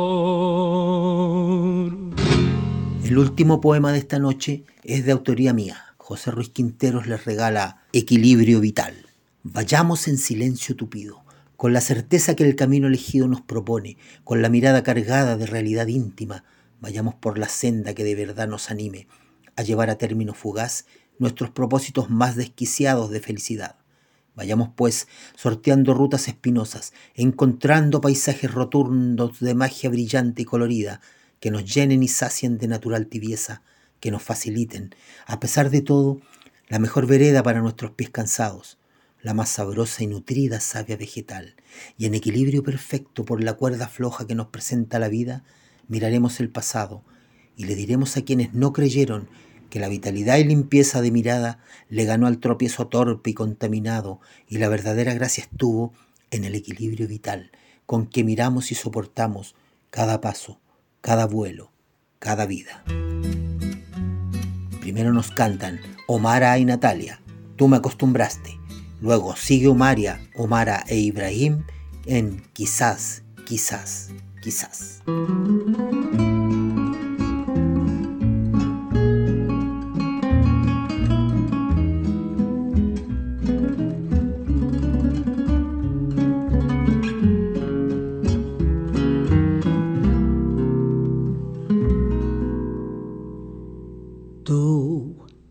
S7: amor.
S2: El último poema de esta noche es de autoría mía. José Ruiz Quinteros les regala Equilibrio Vital. Vayamos en silencio tupido, con la certeza que el camino elegido nos propone, con la mirada cargada de realidad íntima. Vayamos por la senda que de verdad nos anime a llevar a término fugaz nuestros propósitos más desquiciados de felicidad. Vayamos pues sorteando rutas espinosas, encontrando paisajes rotundos de magia brillante y colorida, que nos llenen y sacien de natural tibieza, que nos faciliten, a pesar de todo, la mejor vereda para nuestros pies cansados, la más sabrosa y nutrida savia vegetal, y en equilibrio perfecto por la cuerda floja que nos presenta la vida, miraremos el pasado y le diremos a quienes no creyeron que la vitalidad y limpieza de mirada le ganó al tropiezo torpe y contaminado, y la verdadera gracia estuvo en el equilibrio vital con que miramos y soportamos cada paso, cada vuelo, cada vida. Primero nos cantan Omara y Natalia, Tú me acostumbraste. Luego sigue Omara e Ibrahim en Quizás, quizás, quizás.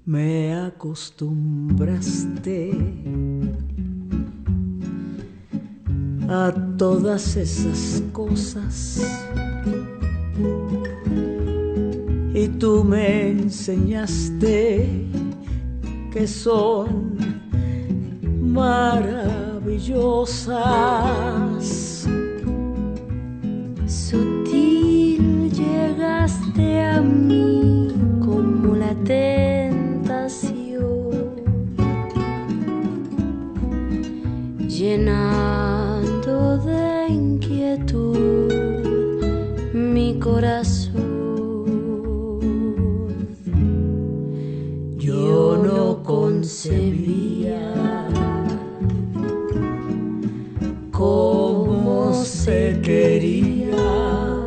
S9: me acostumbraste a todas esas cosas y tú me enseñaste que son maravillosas.
S14: Sutil llegaste a mí como la tentación, llenando de inquietud mi corazón. Yo no concebía cómo se quería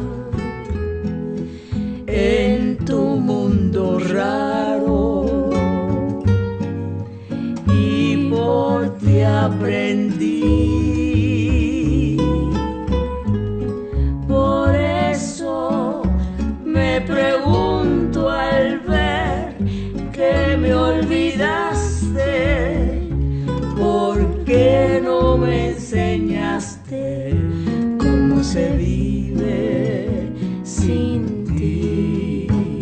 S14: en tu mundo raro, y por ti aprendí. Por eso me pregunto al ver que me olvidaste, ¿por qué no me enseñaste cómo se vive sin ti?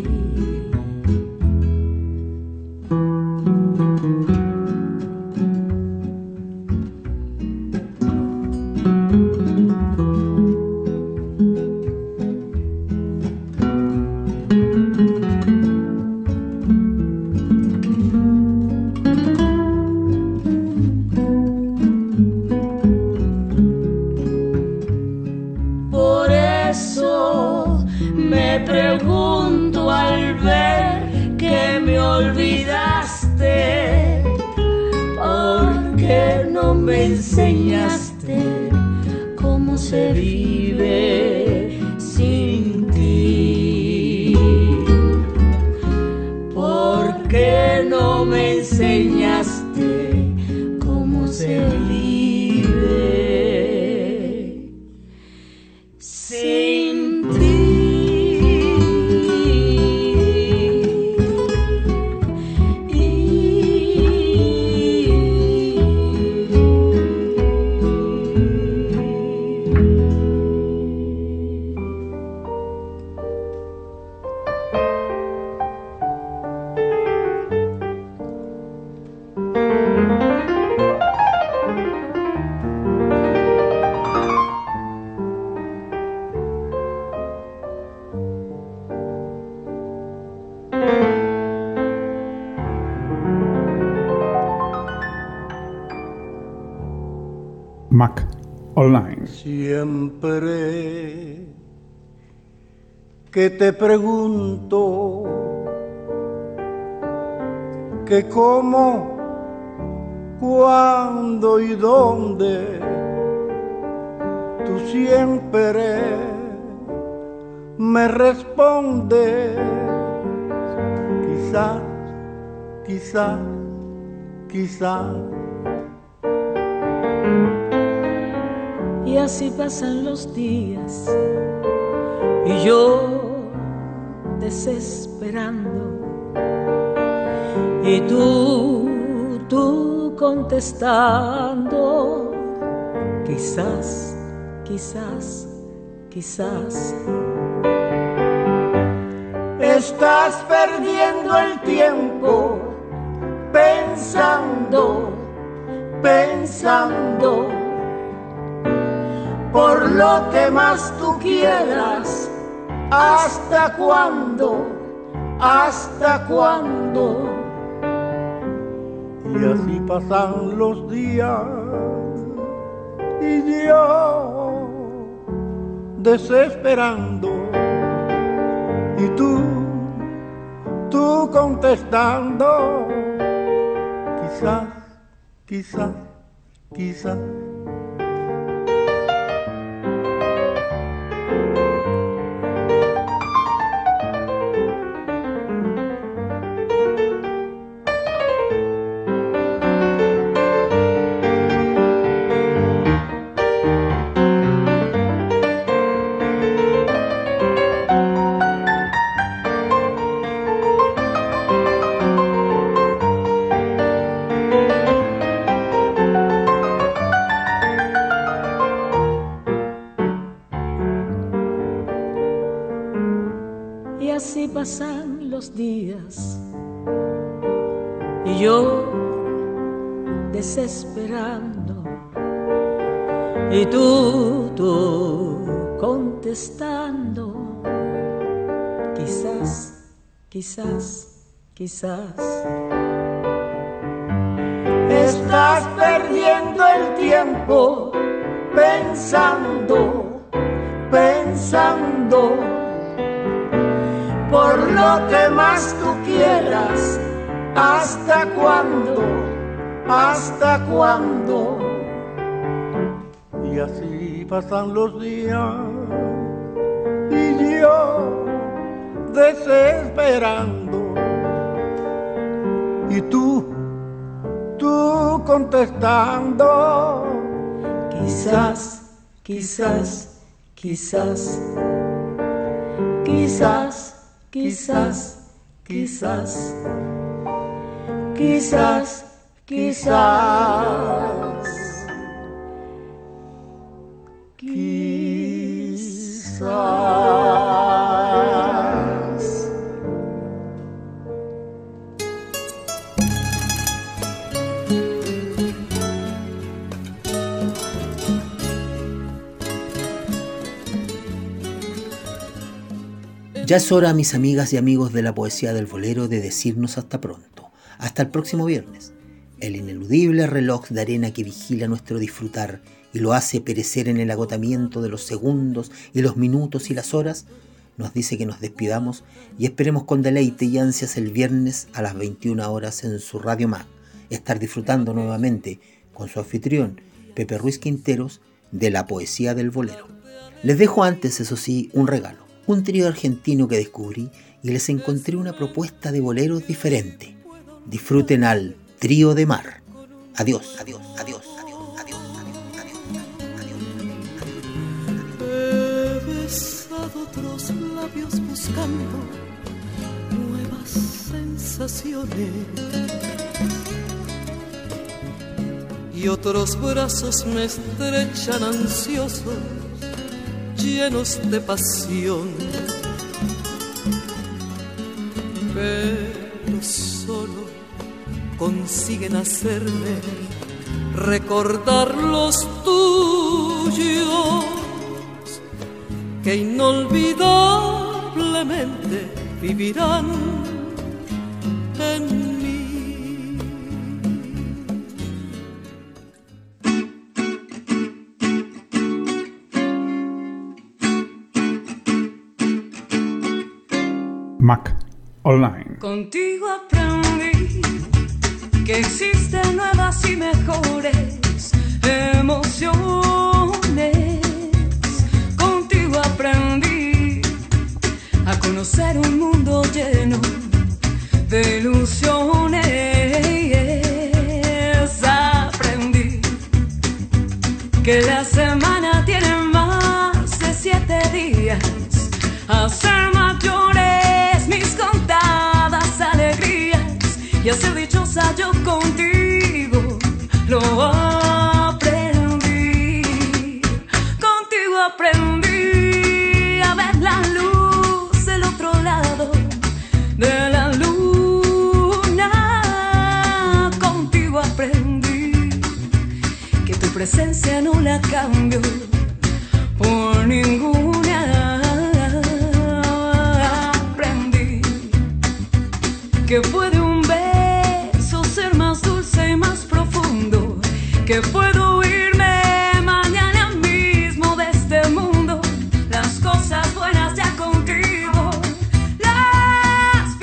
S14: Pregunto al ver que me olvidaste, ¿por qué no me enseñaste cómo se vive sin ti? ¿Por qué no me enseñaste cómo se vive sin ti?
S5: Mac Online.
S11: Siempre que te pregunto que cómo, cuándo y dónde, tú siempre me respondes quizás, quizás, quizás.
S9: Y así pasan los días y yo desesperando, y tú contestando quizás, quizás, quizás.
S11: Estás perdiendo el tiempo pensando, pensando por lo que más tú quieras. ¿Hasta cuándo? ¿Hasta cuándo? Y así pasan los días y yo desesperando, y tú contestando quizás, quizás, quizás.
S14: los días y yo desesperando y tú contestando, quizás
S11: estás perdiendo el tiempo pensando por lo que más tú quieras. ¿Hasta cuándo? Y así pasan los días y yo desesperando y tú contestando,
S14: quizás
S2: Ya es hora, mis amigas y amigos de la poesía del bolero, de decirnos hasta pronto. Hasta el próximo viernes. El ineludible reloj de arena que vigila nuestro disfrutar y lo hace perecer en el agotamiento de los segundos y los minutos y las horas, nos dice que nos despidamos y esperemos con deleite y ansias el viernes a las 21 horas en su Radio Mag, estar disfrutando nuevamente con su anfitrión, Pepe Ruiz Quinteros, de la poesía del bolero. Les dejo antes, eso sí, un regalo. Un trío argentino que descubrí y les encontré una propuesta de boleros diferente. Disfruten al Trío de Mar. Adiós.
S15: He besado otros labios buscando nuevas sensaciones y otros brazos me estrechan ansiosos, llenos de pasión, pero solo consiguen hacerme recordar los tuyos, que inolvidablemente vivirán en mí.
S5: Mac Online.
S8: Contigo aprendí que existen nuevas y mejores emociones. Contigo aprendí a conocer un mundo lleno de ilusiones. Aprendí que la semana tiene más de 7 días, a ser mayores mis contadas alegrías y a ser dichosa yo contigo lo aprendí. Contigo aprendí a ver la luz del otro lado de la luna. Contigo aprendí que tu presencia no la cambio por ninguna. Que puede un beso ser más dulce y más profundo, que puedo irme mañana mismo de este mundo. Las cosas buenas ya contigo las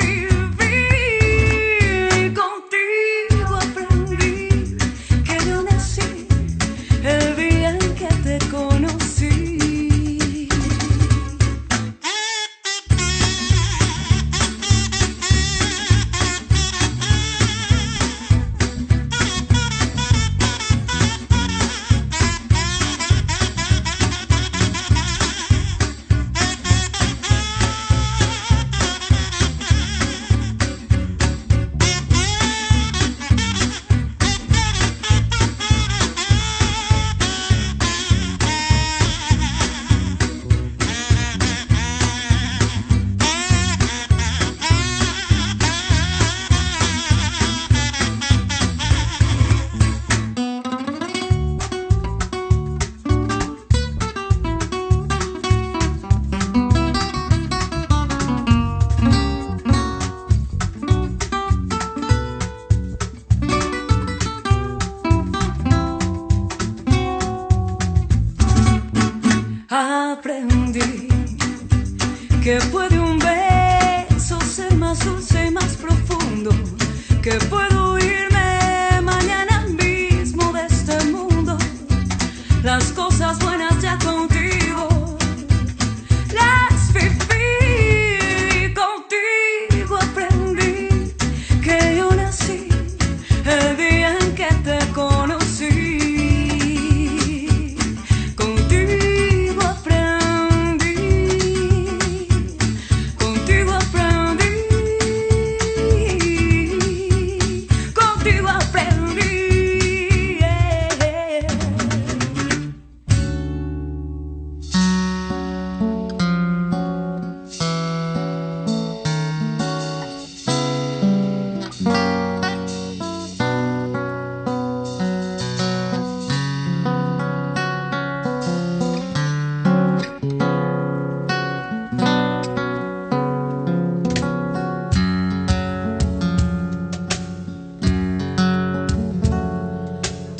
S8: viví. Contigo aprendí que yo nací el día en que te conocí.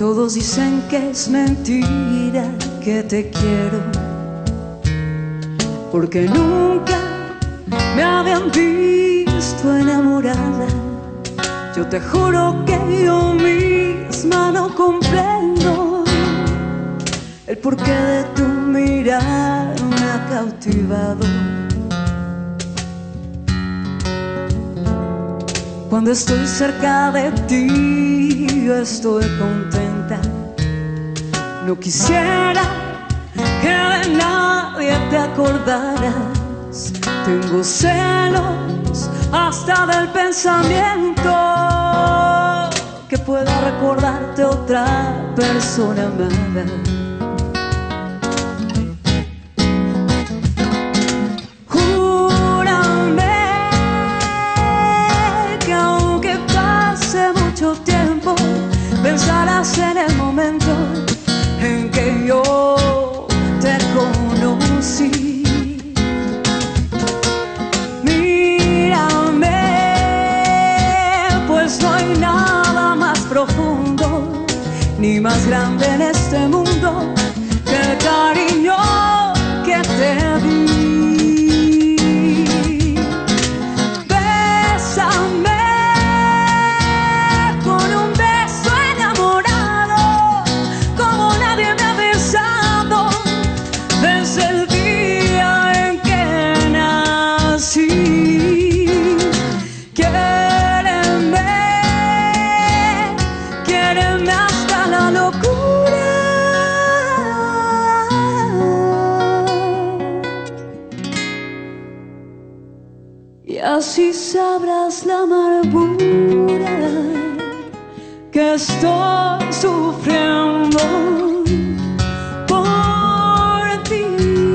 S8: Todos dicen que es mentira que te quiero, porque nunca me habían visto enamorada. Yo te juro que yo misma no comprendo el porqué de tu mirar me ha cautivado. Cuando estoy cerca de ti, yo estoy contenta. No quisiera que de nadie te acordaras. Tengo celos hasta del pensamiento que pueda recordarte otra persona amada. Pensarás en el momento en que yo te conocí. Mírame, pues no hay nada más profundo ni más grande en este mundo que el cariño que te di. Así sabrás la amargura que estoy sufriendo por ti.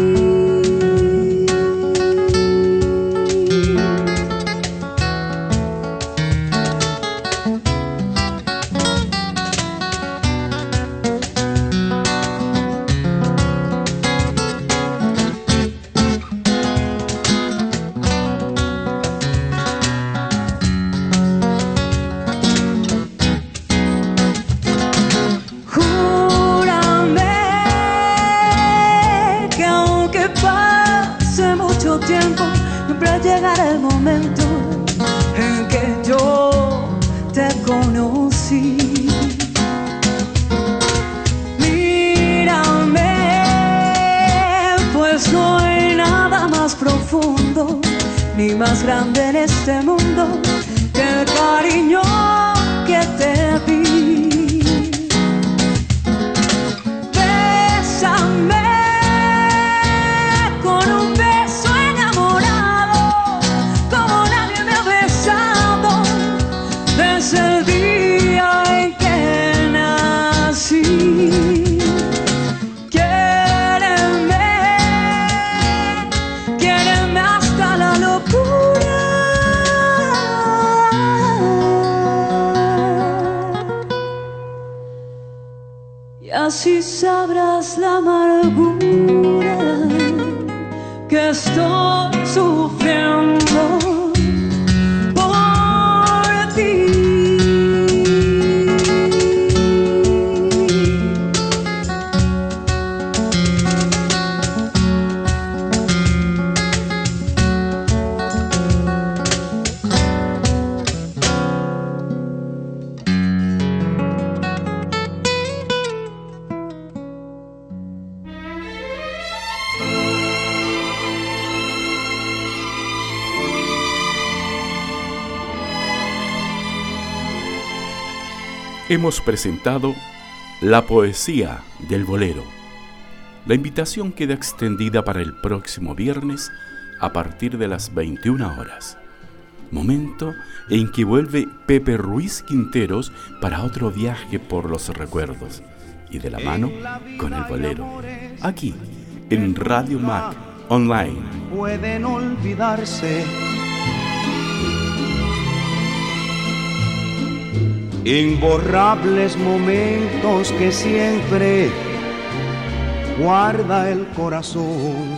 S8: Llegará el momento en que yo te conocí. Mírame, pues no hay nada más profundo ni más grande en este mundo que el cariño que te di. Bésame con un beso enamorado como nadie me ha besado desde el día en que nací. Quiéreme hasta la locura. Y así sabrás la amargura que estoy sufriendo por ti.
S1: Hemos presentado La poesía del bolero. La invitación queda extendida para el próximo viernes a partir de las 21 horas. Momento en que vuelve Pepe Ruiz Quinteros para otro viaje por los recuerdos y de la mano con el bolero. Aquí, en Radio Mac Online.
S16: Pueden olvidarse. Imborrables momentos que siempre guarda el corazón.